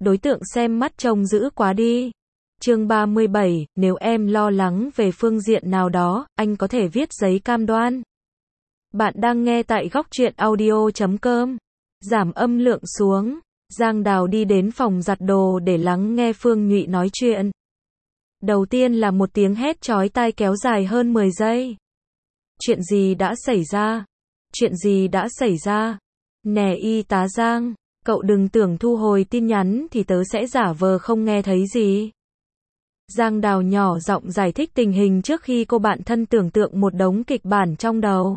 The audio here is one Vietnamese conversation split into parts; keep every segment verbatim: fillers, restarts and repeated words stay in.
đối tượng xem mắt trông dữ quá đi. Chương ba mươi bảy, nếu em lo lắng về phương diện nào đó, anh có thể viết giấy cam đoan. Bạn đang nghe tại góc truyện audio chấm com. Giảm âm lượng xuống. Giang Đào đi đến phòng giặt đồ để lắng nghe Phương Nhụy nói chuyện. Đầu tiên là một tiếng hét chói tai kéo dài hơn mười giây. Chuyện gì đã xảy ra? Chuyện gì đã xảy ra? Nè y tá Giang, cậu đừng tưởng thu hồi tin nhắn thì tớ sẽ giả vờ không nghe thấy gì. Giang Đào nhỏ giọng giải thích tình hình trước khi cô bạn thân tưởng tượng một đống kịch bản trong đầu.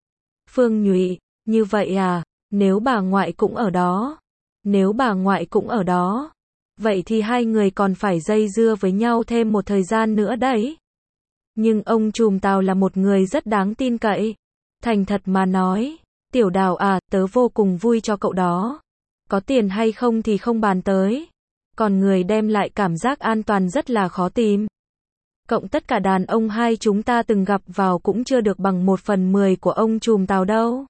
Phương Nhụy, như vậy à, nếu bà ngoại cũng ở đó, nếu bà ngoại cũng ở đó, vậy thì hai người còn phải dây dưa với nhau thêm một thời gian nữa đấy. Nhưng ông trùm Tào là một người rất đáng tin cậy. Thành thật mà nói, Tiểu Đào à, tớ vô cùng vui cho cậu đó. Có tiền hay không thì không bàn tới. Còn người đem lại cảm giác an toàn rất là khó tìm. Cộng tất cả đàn ông hai chúng ta từng gặp vào cũng chưa được bằng một phần mười của ông trùm Tào đâu.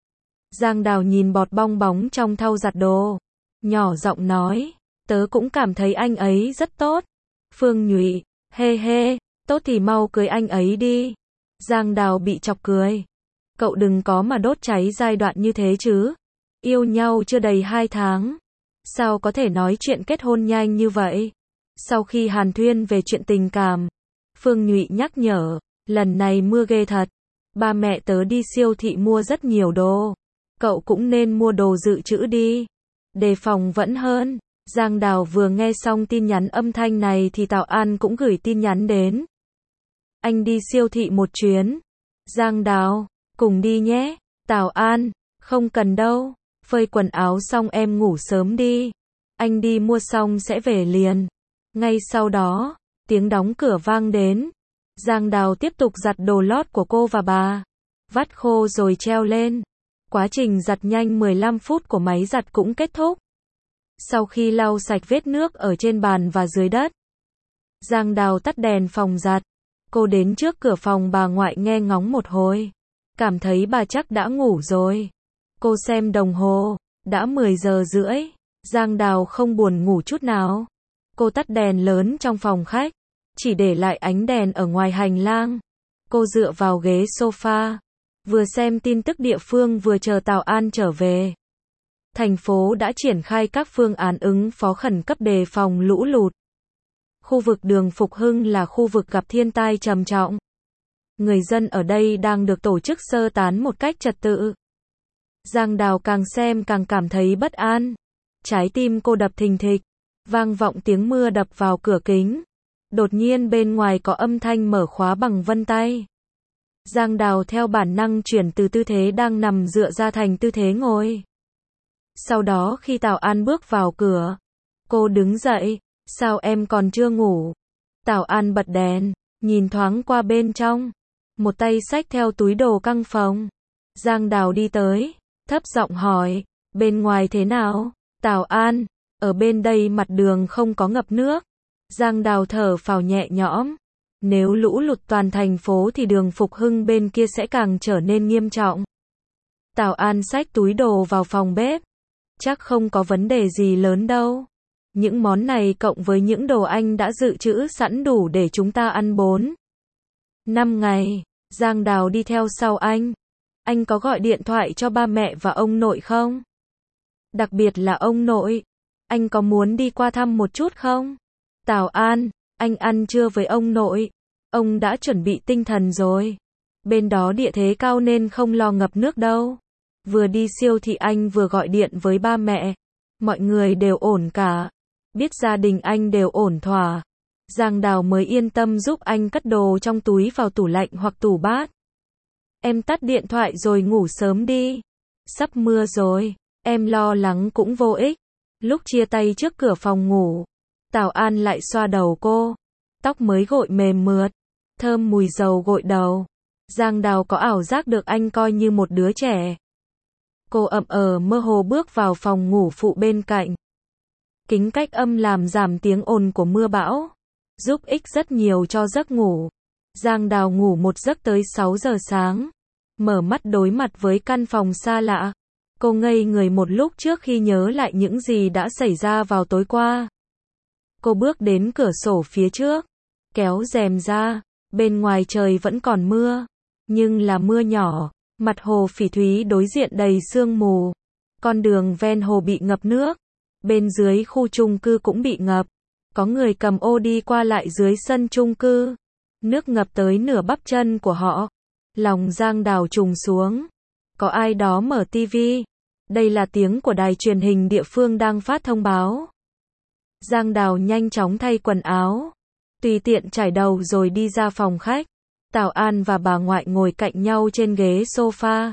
Giang Đào nhìn bọt bong bóng trong thau giặt đồ. Nhỏ giọng nói, tớ cũng cảm thấy anh ấy rất tốt. Phương Nhụy, hê hê, tốt thì mau cưới anh ấy đi. Giang Đào bị chọc cười. Cậu đừng có mà đốt cháy giai đoạn như thế chứ. Yêu nhau chưa đầy hai tháng. Sao có thể nói chuyện kết hôn nhanh như vậy? Sau khi hàn thuyên về chuyện tình cảm, Phương Nhụy nhắc nhở, lần này mưa ghê thật. Ba mẹ tớ đi siêu thị mua rất nhiều đồ. Cậu cũng nên mua đồ dự trữ đi. Đề phòng vẫn hơn. Giang Đào vừa nghe xong tin nhắn âm thanh này thì Tào An cũng gửi tin nhắn đến. Anh đi siêu thị một chuyến. Giang Đào, cùng đi nhé. Tào An, không cần đâu. Phơi quần áo xong em ngủ sớm đi. Anh đi mua xong sẽ về liền. Ngay sau đó, tiếng đóng cửa vang đến. Giang Đào tiếp tục giặt đồ lót của cô và bà. Vắt khô rồi treo lên. Quá trình giặt nhanh mười lăm phút của máy giặt cũng kết thúc. Sau khi lau sạch vết nước ở trên bàn và dưới đất, Giang Đào tắt đèn phòng giặt. Cô đến trước cửa phòng bà ngoại nghe ngóng một hồi. Cảm thấy bà chắc đã ngủ rồi. Cô xem đồng hồ, đã mười giờ rưỡi. Giang Đào không buồn ngủ chút nào. Cô tắt đèn lớn trong phòng khách, chỉ để lại ánh đèn ở ngoài hành lang. Cô dựa vào ghế sofa, vừa xem tin tức địa phương vừa chờ Tào An trở về. Thành phố đã triển khai các phương án ứng phó khẩn cấp đề phòng lũ lụt. Khu vực đường Phục Hưng là khu vực gặp thiên tai trầm trọng. Người dân ở đây đang được tổ chức sơ tán một cách trật tự. Giang Đào càng xem càng cảm thấy bất an. Trái tim cô đập thình thịch. Vang vọng tiếng mưa đập vào cửa kính. Đột nhiên bên ngoài có âm thanh mở khóa bằng vân tay. Giang Đào theo bản năng chuyển từ tư thế đang nằm dựa ra thành tư thế ngồi. Sau đó khi Tào An bước vào cửa, cô đứng dậy. Sao em còn chưa ngủ? Tào An bật đèn, nhìn thoáng qua bên trong. Một tay xách theo túi đồ căng phòng. Giang Đào đi tới, thấp giọng hỏi, bên ngoài thế nào? Tào An, ở bên đây mặt đường không có ngập nước. Giang Đào thở phào nhẹ nhõm. Nếu lũ lụt toàn thành phố thì đường Phục Hưng bên kia sẽ càng trở nên nghiêm trọng. Tào An xách túi đồ vào phòng bếp. Chắc không có vấn đề gì lớn đâu. Những món này cộng với những đồ anh đã dự trữ sẵn đủ để chúng ta ăn bốn năm ngày. Giang Đào đi theo sau anh. Anh có gọi điện thoại cho ba mẹ và ông nội không? Đặc biệt là ông nội. Anh có muốn đi qua thăm một chút không? Tào An, anh ăn trưa với ông nội. Ông đã chuẩn bị tinh thần rồi. Bên đó địa thế cao nên không lo ngập nước đâu. Vừa đi siêu thị anh vừa gọi điện với ba mẹ. Mọi người đều ổn cả. Biết gia đình anh đều ổn thỏa. Giang Đào mới yên tâm giúp anh cất đồ trong túi vào tủ lạnh hoặc tủ bát. Em tắt điện thoại rồi ngủ sớm đi. Sắp mưa rồi, em lo lắng cũng vô ích. Lúc chia tay trước cửa phòng ngủ, Tào An lại xoa đầu cô. Tóc mới gội mềm mượt, thơm mùi dầu gội đầu. Giang Đào có ảo giác được anh coi như một đứa trẻ. Cô ậm ờ mơ hồ bước vào phòng ngủ phụ bên cạnh. Kính cách âm làm giảm tiếng ồn của mưa bão, giúp ích rất nhiều cho giấc ngủ. Giang Đào ngủ một giấc tới sáu giờ sáng. Mở mắt đối mặt với căn phòng xa lạ. Cô ngây người một lúc trước khi nhớ lại những gì đã xảy ra vào tối qua. Cô bước đến cửa sổ phía trước, kéo rèm ra, bên ngoài trời vẫn còn mưa, nhưng là mưa nhỏ, mặt hồ phỉ thúy đối diện đầy sương mù. Con đường ven hồ bị ngập nước, bên dưới khu chung cư cũng bị ngập. Có người cầm ô đi qua lại dưới sân chung cư. Nước ngập tới nửa bắp chân của họ. Lòng Giang Đào trùng xuống. Có ai đó mở tivi. Đây là tiếng của đài truyền hình địa phương đang phát thông báo. Giang Đào nhanh chóng thay quần áo, tùy tiện chải đầu rồi đi ra phòng khách. Tào An và bà ngoại ngồi cạnh nhau trên ghế sofa.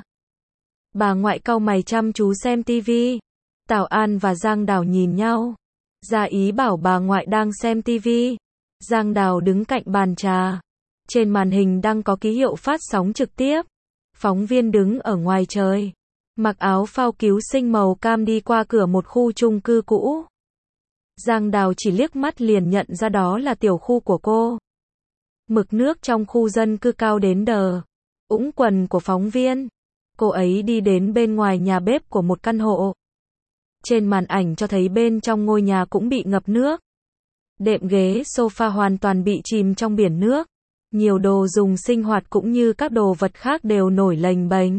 Bà ngoại cau mày chăm chú xem tivi. Tào An và Giang Đào nhìn nhau, ra ý bảo bà ngoại đang xem tivi. Giang Đào đứng cạnh bàn trà. Trên màn hình đang có ký hiệu phát sóng trực tiếp. Phóng viên đứng ở ngoài trời, mặc áo phao cứu sinh màu cam đi qua cửa một khu chung cư cũ. Giang Đào chỉ liếc mắt liền nhận ra đó là tiểu khu của cô. Mực nước trong khu dân cư cao đến đờ ủng quần của phóng viên. Cô ấy đi đến bên ngoài nhà bếp của một căn hộ. Trên màn ảnh cho thấy bên trong ngôi nhà cũng bị ngập nước. Đệm ghế sofa hoàn toàn bị chìm trong biển nước. Nhiều đồ dùng sinh hoạt cũng như các đồ vật khác đều nổi lềnh bềnh.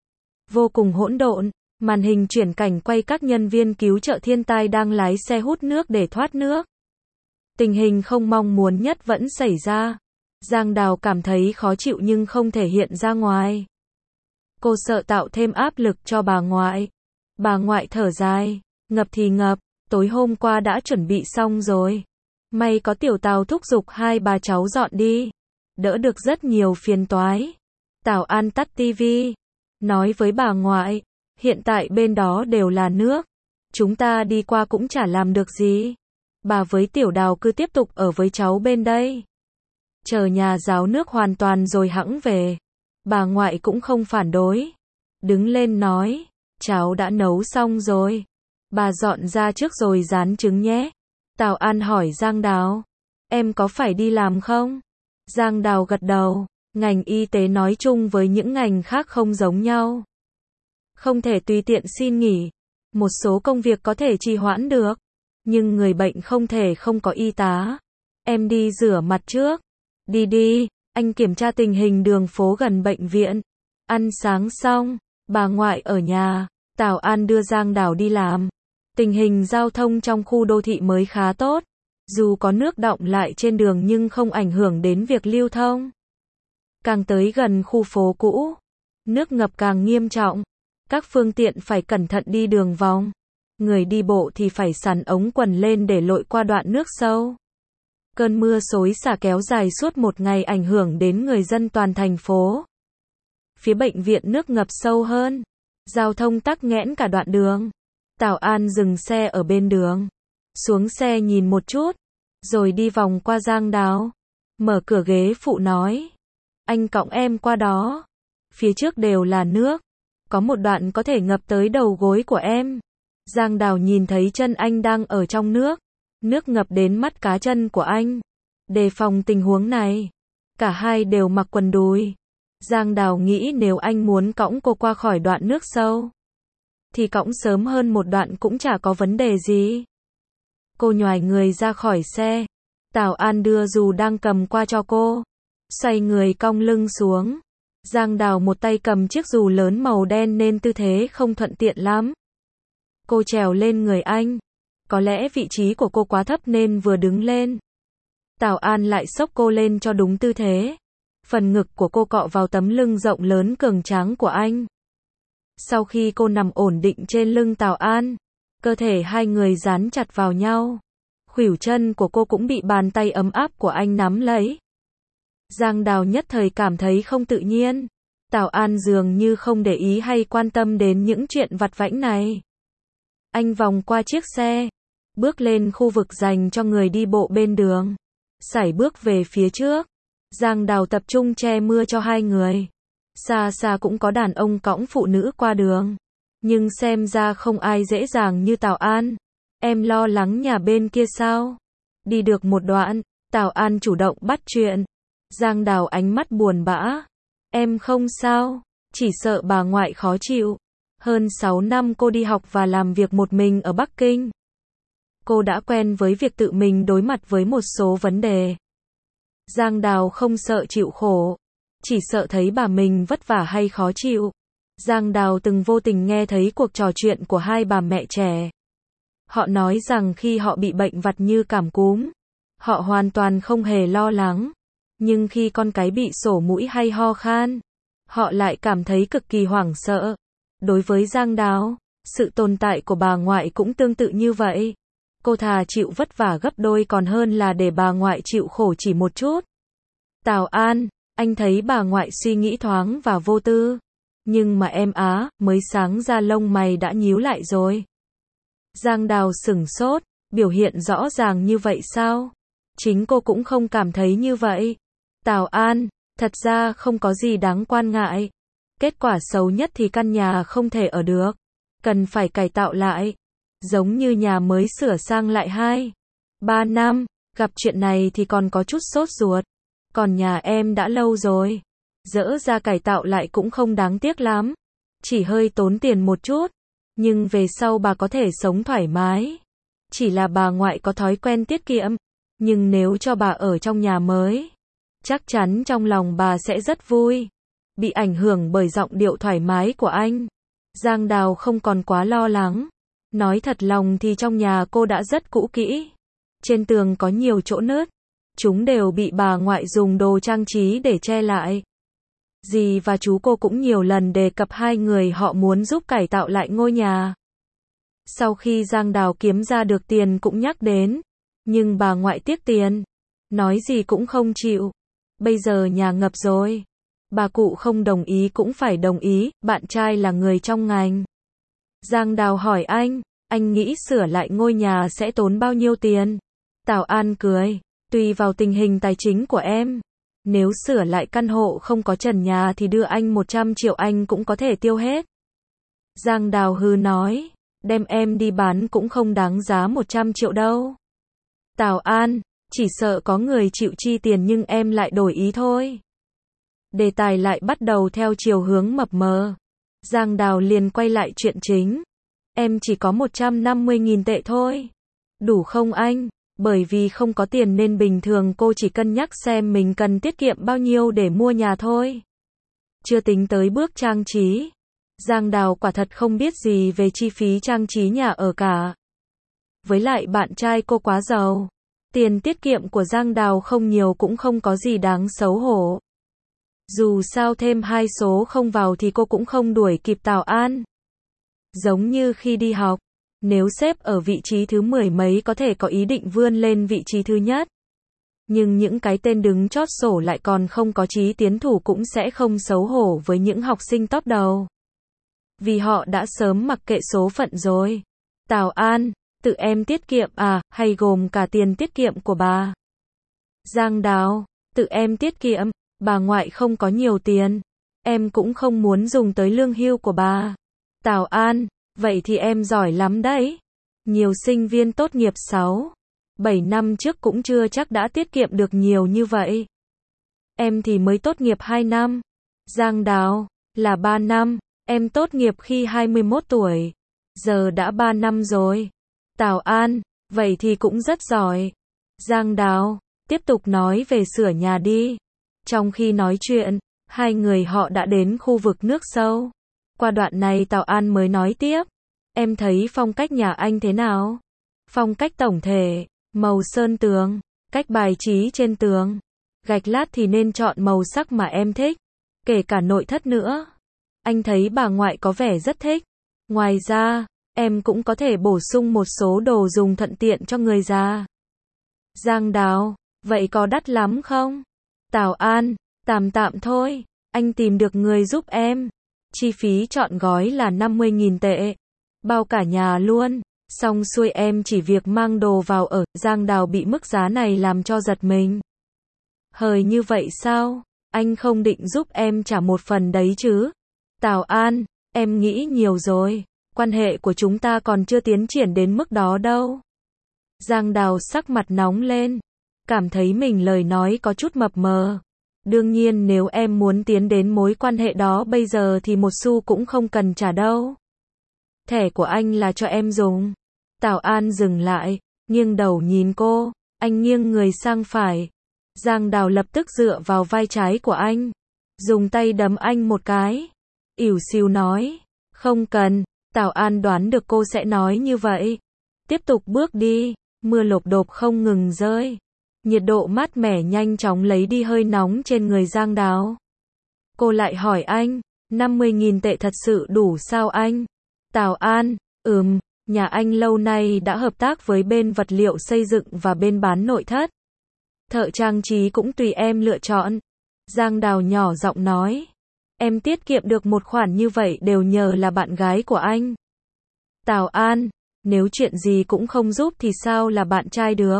Vô cùng hỗn độn, màn hình chuyển cảnh quay các nhân viên cứu trợ thiên tai đang lái xe hút nước để thoát nước. Tình hình không mong muốn nhất vẫn xảy ra. Giang Đào cảm thấy khó chịu nhưng không thể hiện ra ngoài. Cô sợ tạo thêm áp lực cho bà ngoại. Bà ngoại thở dài, ngập thì ngập, tối hôm qua đã chuẩn bị xong rồi. May có tiểu Tào thúc giục hai bà cháu dọn đi. Đỡ được rất nhiều phiền toái. Tào An tắt tivi, nói với bà ngoại, hiện tại bên đó đều là nước. Chúng ta đi qua cũng chả làm được gì. Bà với tiểu Đào cứ tiếp tục ở với cháu bên đây. Chờ nhà ráo nước hoàn toàn rồi hẵng về. Bà ngoại cũng không phản đối. Đứng lên nói, cháu đã nấu xong rồi. Bà dọn ra trước rồi rán trứng nhé. Tào An hỏi Giang Đào, em có phải đi làm không? Giang Đào gật đầu, ngành y tế nói chung với những ngành khác không giống nhau. Không thể tùy tiện xin nghỉ. Một số công việc có thể trì hoãn được, nhưng người bệnh không thể không có y tá. Em đi rửa mặt trước. Đi đi, anh kiểm tra tình hình đường phố gần bệnh viện. Ăn sáng xong, bà ngoại ở nhà, Tào An đưa Giang Đào đi làm. Tình hình giao thông trong khu đô thị mới khá tốt. Dù có nước đọng lại trên đường nhưng không ảnh hưởng đến việc lưu thông. Càng tới gần khu phố cũ, nước ngập càng nghiêm trọng. Các phương tiện phải cẩn thận đi đường vòng. Người đi bộ thì phải xắn ống quần lên để lội qua đoạn nước sâu. Cơn mưa xối xả kéo dài suốt một ngày ảnh hưởng đến người dân toàn thành phố. Phía bệnh viện nước ngập sâu hơn. Giao thông tắc nghẽn cả đoạn đường. Tào An dừng xe ở bên đường. Xuống xe nhìn một chút. Rồi đi vòng qua Giang Đào. Mở cửa ghế phụ nói. Anh cõng em qua đó. Phía trước đều là nước. Có một đoạn có thể ngập tới đầu gối của em. Giang Đào nhìn thấy chân anh đang ở trong nước. Nước ngập đến mắt cá chân của anh. Đề phòng tình huống này. Cả hai đều mặc quần đùi. Giang Đào nghĩ nếu anh muốn cõng cô qua khỏi đoạn nước sâu, thì cõng sớm hơn một đoạn cũng chả có vấn đề gì. Cô nhoài người ra khỏi xe. Tào An đưa dù đang cầm qua cho cô. Xoay người cong lưng xuống. Giang Đào một tay cầm chiếc dù lớn màu đen nên tư thế không thuận tiện lắm. Cô trèo lên người anh. Có lẽ vị trí của cô quá thấp nên vừa đứng lên, Tào An lại xốc cô lên cho đúng tư thế. Phần ngực của cô cọ vào tấm lưng rộng lớn cường tráng của anh. Sau khi cô nằm ổn định trên lưng Tào An, cơ thể hai người dán chặt vào nhau. Khuỷu chân của cô cũng bị bàn tay ấm áp của anh nắm lấy. Giang Đào nhất thời cảm thấy không tự nhiên. Tào An dường như không để ý hay quan tâm đến những chuyện vặt vãnh này. Anh vòng qua chiếc xe, bước lên khu vực dành cho người đi bộ bên đường, sải bước về phía trước. Giang Đào tập trung che mưa cho hai người. Xa xa cũng có đàn ông cõng phụ nữ qua đường, nhưng xem ra không ai dễ dàng như Tào An. Em lo lắng nhà bên kia sao? Đi được một đoạn, Tào An chủ động bắt chuyện. Giang Đào ánh mắt buồn bã. Em không sao, chỉ sợ bà ngoại khó chịu. Hơn sáu năm cô đi học và làm việc một mình ở Bắc Kinh. Cô đã quen với việc tự mình đối mặt với một số vấn đề. Giang Đào không sợ chịu khổ, chỉ sợ thấy bà mình vất vả hay khó chịu. Giang Đào từng vô tình nghe thấy cuộc trò chuyện của hai bà mẹ trẻ. Họ nói rằng khi họ bị bệnh vặt như cảm cúm, họ hoàn toàn không hề lo lắng. Nhưng khi con cái bị sổ mũi hay ho khan, họ lại cảm thấy cực kỳ hoảng sợ. Đối với Giang Đào, sự tồn tại của bà ngoại cũng tương tự như vậy. Cô thà chịu vất vả gấp đôi còn hơn là để bà ngoại chịu khổ chỉ một chút. Tào An, anh thấy bà ngoại suy nghĩ thoáng và vô tư. Nhưng mà em á, mới sáng ra lông mày đã nhíu lại rồi. Giang Đào sửng sốt, biểu hiện rõ ràng như vậy sao? Chính cô cũng không cảm thấy như vậy. Tào An, thật ra không có gì đáng quan ngại. Kết quả xấu nhất thì căn nhà không thể ở được. Cần phải cải tạo lại. Giống như nhà mới sửa sang lại hai, ba năm, gặp chuyện này thì còn có chút sốt ruột. Còn nhà em đã lâu rồi. Dỡ ra cải tạo lại cũng không đáng tiếc lắm. Chỉ hơi tốn tiền một chút. Nhưng về sau bà có thể sống thoải mái. Chỉ là bà ngoại có thói quen tiết kiệm. Nhưng nếu cho bà ở trong nhà mới, chắc chắn trong lòng bà sẽ rất vui. Bị ảnh hưởng bởi giọng điệu thoải mái của anh, Giang Đào không còn quá lo lắng. Nói thật lòng thì trong nhà cô đã rất cũ kỹ. Trên tường có nhiều chỗ nứt. Chúng đều bị bà ngoại dùng đồ trang trí để che lại. Dì và chú cô cũng nhiều lần đề cập hai người họ muốn giúp cải tạo lại ngôi nhà. Sau khi Giang Đào kiếm ra được tiền cũng nhắc đến. Nhưng bà ngoại tiếc tiền. Nói gì cũng không chịu. Bây giờ nhà ngập rồi. Bà cụ không đồng ý cũng phải đồng ý, bạn trai là người trong ngành. Giang Đào hỏi anh, anh nghĩ sửa lại ngôi nhà sẽ tốn bao nhiêu tiền? Tào An cười, tùy vào tình hình tài chính của em. Nếu sửa lại căn hộ không có trần nhà thì đưa anh một trăm triệu anh cũng có thể tiêu hết. Giang Đào hừ nói, đem em đi bán cũng không đáng giá một trăm triệu đâu. Tào An, chỉ sợ có người chịu chi tiền nhưng em lại đổi ý thôi. Đề tài lại bắt đầu theo chiều hướng mập mờ. Giang Đào liền quay lại chuyện chính. Em chỉ có một trăm năm mươi nghìn tệ thôi. Đủ không anh? Bởi vì không có tiền nên bình thường cô chỉ cân nhắc xem mình cần tiết kiệm bao nhiêu để mua nhà thôi. Chưa tính tới bước trang trí. Giang Đào quả thật không biết gì về chi phí trang trí nhà ở cả. Với lại bạn trai cô quá giàu. Tiền tiết kiệm của Giang Đào không nhiều cũng không có gì đáng xấu hổ. Dù sao thêm hai số không vào thì cô cũng không đuổi kịp Tào An. Giống như khi đi học, nếu xếp ở vị trí thứ mười mấy có thể có ý định vươn lên vị trí thứ nhất. Nhưng những cái tên đứng chót sổ lại còn không có chí tiến thủ cũng sẽ không xấu hổ với những học sinh top đầu. Vì họ đã sớm mặc kệ số phận rồi. Tào An, tự em tiết kiệm à, hay gồm cả tiền tiết kiệm của bà? Giang Đào, tự em tiết kiệm. Bà ngoại không có nhiều tiền. Em cũng không muốn dùng tới lương hưu của bà. Tào An, vậy thì em giỏi lắm đấy. Nhiều sinh viên tốt nghiệp sáu, bảy năm trước cũng chưa chắc đã tiết kiệm được nhiều như vậy. Em thì mới tốt nghiệp hai năm. Giang Đào, là ba năm. Em tốt nghiệp khi hai mươi mốt tuổi. Giờ đã ba năm rồi. Tào An, vậy thì cũng rất giỏi. Giang Đào, tiếp tục nói về sửa nhà đi. Trong khi nói chuyện, hai người họ đã đến khu vực nước sâu. Qua đoạn này Tào An mới nói tiếp. Em thấy phong cách nhà anh thế nào? Phong cách tổng thể, màu sơn tường, cách bài trí trên tường, gạch lát thì nên chọn màu sắc mà em thích. Kể cả nội thất nữa. Anh thấy bà ngoại có vẻ rất thích. Ngoài ra, em cũng có thể bổ sung một số đồ dùng thuận tiện cho người già. Giang Đào, vậy có đắt lắm không? Tào An, tạm tạm thôi, anh tìm được người giúp em. Chi phí chọn gói là năm mươi nghìn tệ. Bao cả nhà luôn. Xong xuôi em chỉ việc mang đồ vào ở. Giang Đào bị mức giá này làm cho giật mình. Hời như vậy sao? Anh không định giúp em trả một phần đấy chứ? Tào An, em nghĩ nhiều rồi. Quan hệ của chúng ta còn chưa tiến triển đến mức đó đâu. Giang Đào sắc mặt nóng lên. Cảm thấy mình lời nói có chút mập mờ. Đương nhiên nếu em muốn tiến đến mối quan hệ đó bây giờ thì một xu cũng không cần trả đâu. Thẻ của anh là cho em dùng. Tào An dừng lại, nghiêng đầu nhìn cô, anh nghiêng người sang phải. Giang Đào lập tức dựa vào vai trái của anh, dùng tay đấm anh một cái. Ỉu xìu nói, không cần. Tào An đoán được cô sẽ nói như vậy. Tiếp tục bước đi, mưa lộp độp không ngừng rơi. Nhiệt độ mát mẻ nhanh chóng lấy đi hơi nóng trên người Giang Đào. Cô lại hỏi anh, năm mươi nghìn tệ thật sự đủ sao anh? Tào An, ừm, nhà anh lâu nay đã hợp tác với bên vật liệu xây dựng và bên bán nội thất. Thợ trang trí cũng tùy em lựa chọn. Giang Đào nhỏ giọng nói, em tiết kiệm được một khoản như vậy đều nhờ là bạn gái của anh. Tào An, nếu chuyện gì cũng không giúp thì sao là bạn trai được?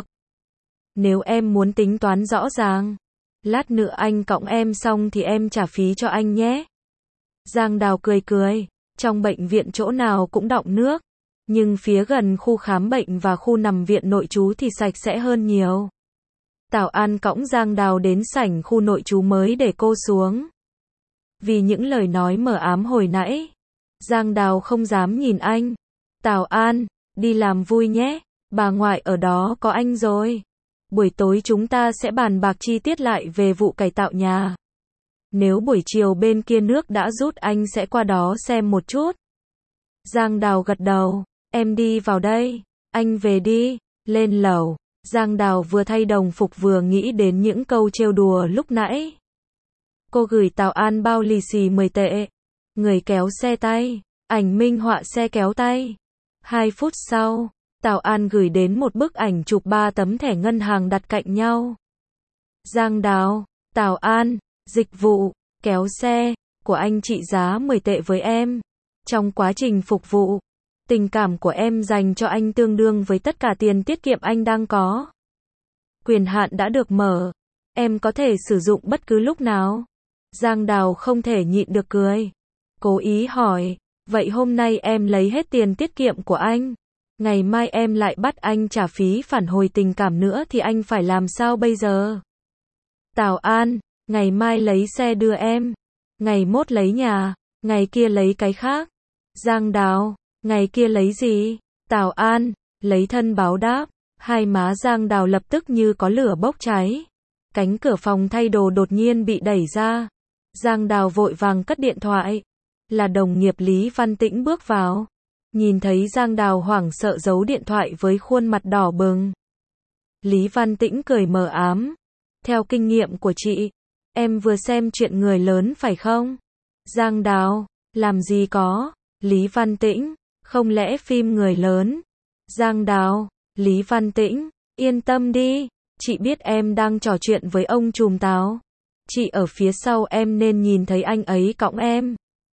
Nếu em muốn tính toán rõ ràng, lát nữa anh cõng em xong thì em trả phí cho anh nhé. Giang Đào cười cười, trong bệnh viện chỗ nào cũng đọng nước, nhưng phía gần khu khám bệnh và khu nằm viện nội trú thì sạch sẽ hơn nhiều. Tào An cõng Giang Đào đến sảnh khu nội trú mới để cô xuống. Vì những lời nói mờ ám hồi nãy, Giang Đào không dám nhìn anh. Tào An, đi làm vui nhé, bà ngoại ở đó có anh rồi. Buổi tối chúng ta sẽ bàn bạc chi tiết lại về vụ cải tạo nhà. Nếu buổi chiều bên kia nước đã rút anh sẽ qua đó xem một chút. Giang Đào gật đầu, em đi vào đây, anh về đi, lên lầu. Giang Đào vừa thay đồng phục vừa nghĩ đến những câu trêu đùa lúc nãy. Cô gửi Tào An bao lì xì mười tệ. Người kéo xe tay, ảnh minh họa xe kéo tay. Hai phút sau, Tào An gửi đến một bức ảnh chụp ba tấm thẻ ngân hàng đặt cạnh nhau. Giang Đào, Tào An, dịch vụ, kéo xe, của anh trị giá mười tệ với em. Trong quá trình phục vụ, tình cảm của em dành cho anh tương đương với tất cả tiền tiết kiệm anh đang có. Quyền hạn đã được mở, em có thể sử dụng bất cứ lúc nào. Giang Đào không thể nhịn được cười. Cố ý hỏi, vậy hôm nay em lấy hết tiền tiết kiệm của anh, ngày mai em lại bắt anh trả phí phản hồi tình cảm nữa thì anh phải làm sao bây giờ? Tào An, ngày mai lấy xe đưa em, ngày mốt lấy nhà, ngày kia lấy cái khác. Giang Đào, ngày kia lấy gì? Tào An, lấy thân báo đáp. Hai má Giang Đào lập tức như có lửa bốc cháy. Cánh cửa phòng thay đồ đột nhiên bị đẩy ra. Giang Đào vội vàng cất điện thoại. Là đồng nghiệp Lý Văn Tĩnh bước vào. Nhìn thấy Giang Đào hoảng sợ giấu điện thoại với khuôn mặt đỏ bừng. Lý Văn Tĩnh cười mờ ám. Theo kinh nghiệm của chị, em vừa xem chuyện người lớn phải không? Giang Đào, làm gì có. Lý Văn Tĩnh, không lẽ phim người lớn? Giang Đào, Lý Văn Tĩnh, yên tâm đi, chị biết em đang trò chuyện với ông trùm Tào. Chị ở phía sau em nên nhìn thấy anh ấy cõng em.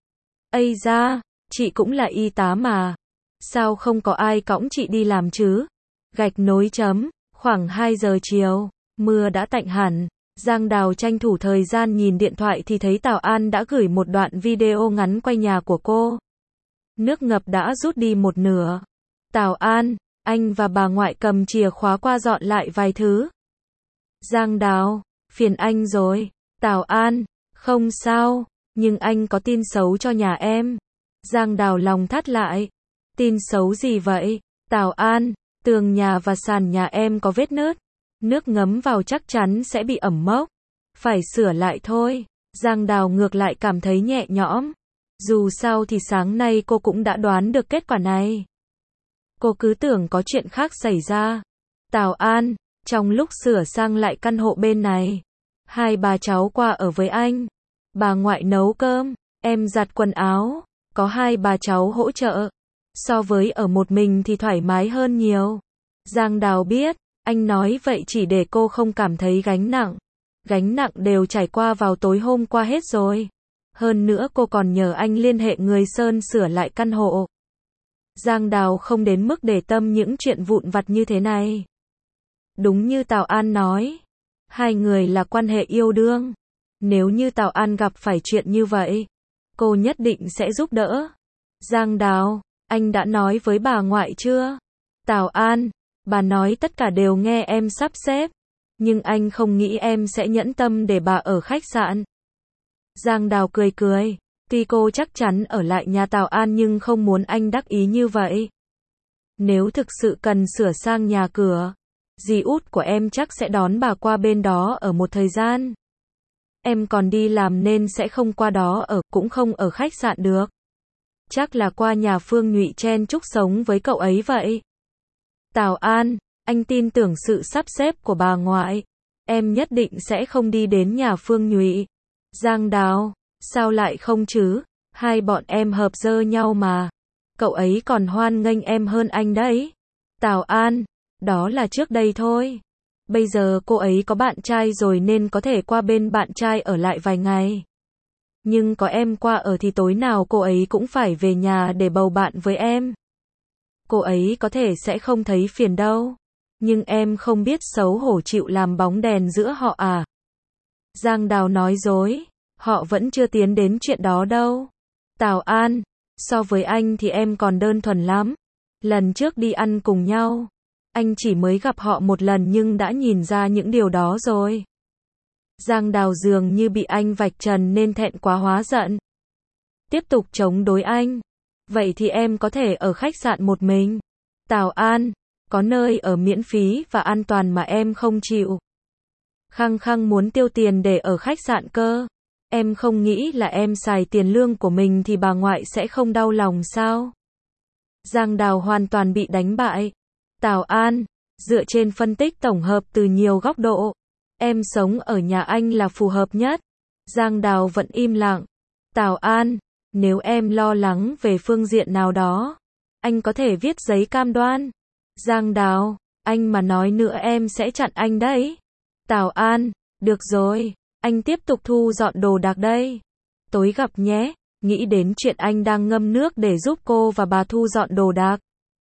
Ây da, chị cũng là y tá mà. Sao không có ai cõng chị đi làm chứ? Gạch nối chấm, khoảng hai giờ chiều, mưa đã tạnh hẳn. Giang Đào tranh thủ thời gian nhìn điện thoại thì thấy Tào An đã gửi một đoạn video ngắn quay nhà của cô. Nước ngập đã rút đi một nửa. Tào An, anh và bà ngoại cầm chìa khóa qua dọn lại vài thứ. Giang Đào, phiền anh rồi. Tào An, không sao, nhưng anh có tin xấu cho nhà em. Giang Đào lòng thắt lại. Tin xấu gì vậy? Tào An, tường nhà và sàn nhà em có vết nứt. Nước ngấm vào chắc chắn sẽ bị ẩm mốc. Phải sửa lại thôi. Giang Đào ngược lại cảm thấy nhẹ nhõm. Dù sao thì sáng nay cô cũng đã đoán được kết quả này. Cô cứ tưởng có chuyện khác xảy ra. Tào An, trong lúc sửa sang lại căn hộ bên này, hai bà cháu qua ở với anh. Bà ngoại nấu cơm, em giặt quần áo, có hai bà cháu hỗ trợ. So với ở một mình thì thoải mái hơn nhiều. Giang Đào biết, anh nói vậy chỉ để cô không cảm thấy gánh nặng. Gánh nặng đều trải qua vào tối hôm qua hết rồi. Hơn nữa cô còn nhờ anh liên hệ người sơn sửa lại căn hộ. Giang Đào không đến mức để tâm những chuyện vụn vặt như thế này. Đúng như Tào An nói, hai người là quan hệ yêu đương. Nếu như Tào An gặp phải chuyện như vậy, cô nhất định sẽ giúp đỡ. Giang Đào, anh đã nói với bà ngoại chưa? Tào An, bà nói tất cả đều nghe em sắp xếp. Nhưng anh không nghĩ em sẽ nhẫn tâm để bà ở khách sạn. Giang Đào cười cười. Tuy cô chắc chắn ở lại nhà Tào An nhưng không muốn anh đắc ý như vậy. Nếu thực sự cần sửa sang nhà cửa, dì út của em chắc sẽ đón bà qua bên đó ở một thời gian. Em còn đi làm nên sẽ không qua đó ở, cũng không ở khách sạn được. Chắc là qua nhà Phương Nhụy chen chúc sống với cậu ấy vậy. Tào An, anh tin tưởng sự sắp xếp của bà ngoại. Em nhất định sẽ không đi đến nhà Phương Nhụy. Giang Đào, sao lại không chứ? Hai bọn em hợp dơ nhau mà. Cậu ấy còn hoan nghênh em hơn anh đấy. Tào An, đó là trước đây thôi. Bây giờ cô ấy có bạn trai rồi nên có thể qua bên bạn trai ở lại vài ngày. Nhưng có em qua ở thì tối nào cô ấy cũng phải về nhà để bầu bạn với em. Cô ấy có thể sẽ không thấy phiền đâu. Nhưng em không biết xấu hổ chịu làm bóng đèn giữa họ à? Giang Đào nói dối. Họ vẫn chưa tiến đến chuyện đó đâu. Tào An, so với anh thì em còn đơn thuần lắm. Lần trước đi ăn cùng nhau, anh chỉ mới gặp họ một lần nhưng đã nhìn ra những điều đó rồi. Giang Đào dường như bị anh vạch trần nên thẹn quá hóa giận. Tiếp tục chống đối anh. Vậy thì em có thể ở khách sạn một mình. Tào An, có nơi ở miễn phí và an toàn mà em không chịu. Khăng khăng muốn tiêu tiền để ở khách sạn cơ. Em không nghĩ là em xài tiền lương của mình thì bà ngoại sẽ không đau lòng sao? Giang Đào hoàn toàn bị đánh bại. Tào An, dựa trên phân tích tổng hợp từ nhiều góc độ, em sống ở nhà anh là phù hợp nhất. Giang Đào vẫn im lặng. Tào An, nếu em lo lắng về phương diện nào đó, anh có thể viết giấy cam đoan. Giang Đào, anh mà nói nữa em sẽ chặn anh đấy. Tào An, được rồi, anh tiếp tục thu dọn đồ đạc đây. Tối gặp nhé, nghĩ đến chuyện anh đang ngâm nước để giúp cô và bà thu dọn đồ đạc.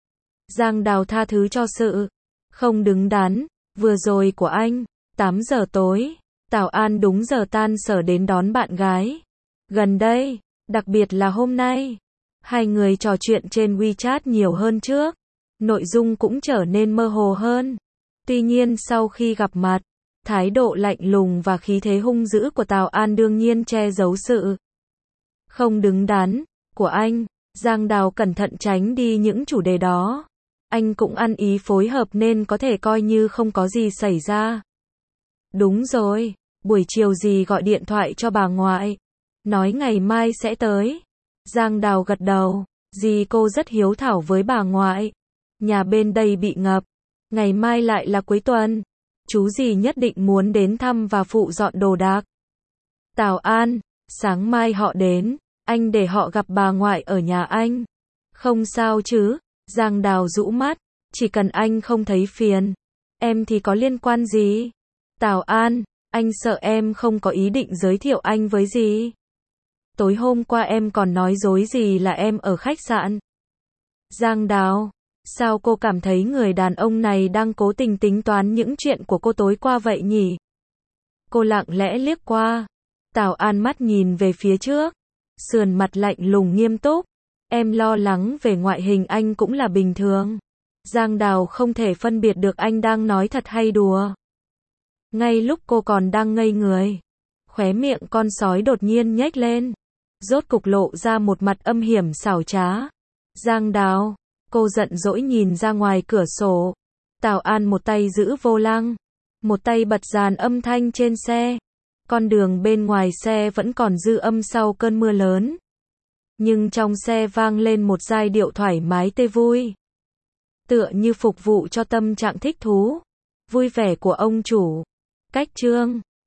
Giang Đào tha thứ cho sự không đứng đắn vừa rồi của anh. tám giờ tối, Tào An đúng giờ tan sở đến đón bạn gái. Gần đây, đặc biệt là hôm nay, hai người trò chuyện trên WeChat nhiều hơn trước. Nội dung cũng trở nên mơ hồ hơn. Tuy nhiên sau khi gặp mặt, thái độ lạnh lùng và khí thế hung dữ của Tào An đương nhiên che giấu sự không đứng đắn của anh. Giang Đào cẩn thận tránh đi những chủ đề đó. Anh cũng ăn ý phối hợp nên có thể coi như không có gì xảy ra. Đúng rồi, buổi chiều dì gọi điện thoại cho bà ngoại, nói ngày mai sẽ tới. Giang Đào gật đầu, dì cô rất hiếu thảo với bà ngoại. Nhà bên đây bị ngập, ngày mai lại là cuối tuần. Chú dì nhất định muốn đến thăm và phụ dọn đồ đạc. Tào An, sáng mai họ đến, anh để họ gặp bà ngoại ở nhà anh. Không sao chứ? Giang Đào rũ mắt, chỉ cần anh không thấy phiền, em thì có liên quan gì? Tào An, anh sợ em không có ý định giới thiệu anh với dì. Tối hôm qua em còn nói dối gì là em ở khách sạn. Giang Đào, sao cô cảm thấy người đàn ông này đang cố tình tính toán những chuyện của cô tối qua vậy nhỉ? Cô lặng lẽ liếc qua. Tào An mắt nhìn về phía trước, sườn mặt lạnh lùng nghiêm túc. Em lo lắng về ngoại hình anh cũng là bình thường. Giang Đào không thể phân biệt được anh đang nói thật hay đùa. Ngay lúc cô còn đang ngây người, khóe miệng con sói đột nhiên nhếch lên, rốt cục lộ ra một mặt âm hiểm xảo trá. Giang Đào, cô giận dỗi nhìn ra ngoài cửa sổ. Tào An một tay giữ vô lăng, một tay bật dàn âm thanh trên xe. Con đường bên ngoài xe vẫn còn dư âm sau cơn mưa lớn. Nhưng trong xe vang lên một giai điệu thoải mái tê vui. Tựa như phục vụ cho tâm trạng thích thú, vui vẻ của ông chủ. Cách chương